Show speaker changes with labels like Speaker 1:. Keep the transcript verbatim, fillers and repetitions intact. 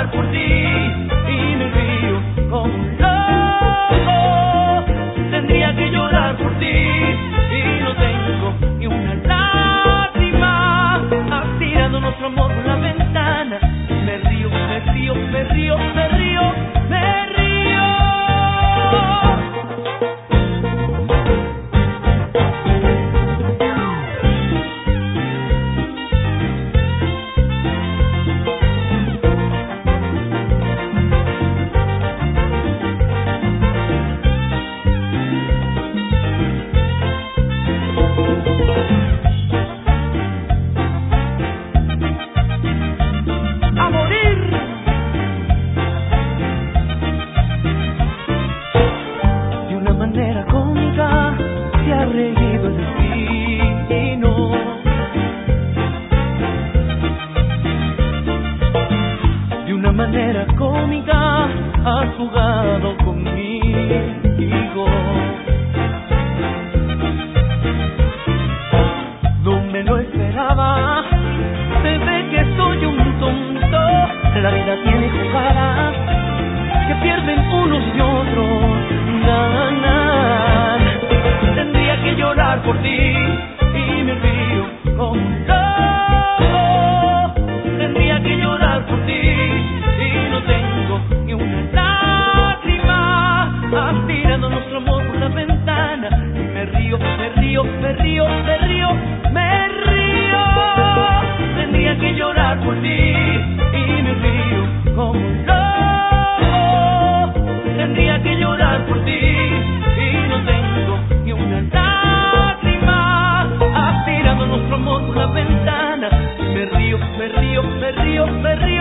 Speaker 1: llorar por ti y me río como un loco. Tendría que llorar por ti y no tengo ni una lágrima. Has tirado nuestro amor por la ventana. Me río, me río, me río, me río, me río. A morir. De una manera cómica se ha reído el destino. De una manera cómica has jugado conmigo. No me lo esperaba. Se ve que soy un tonto. La vida tiene jugadas que pierden unos y otros ganan. Tendría que llorar por ti y me río como un loco. Tendría que llorar por ti y no tengo ni una lágrima. Has tirado nuestro amor por la ventana y me río, me río, me río, me río, me río. Tendría que llorar por ti y me río como un loco. Tendría que llorar por ti y no tengo ni una lágrima. Has tirado nuestro amor por la ventana. Me río, me río, me río, me río.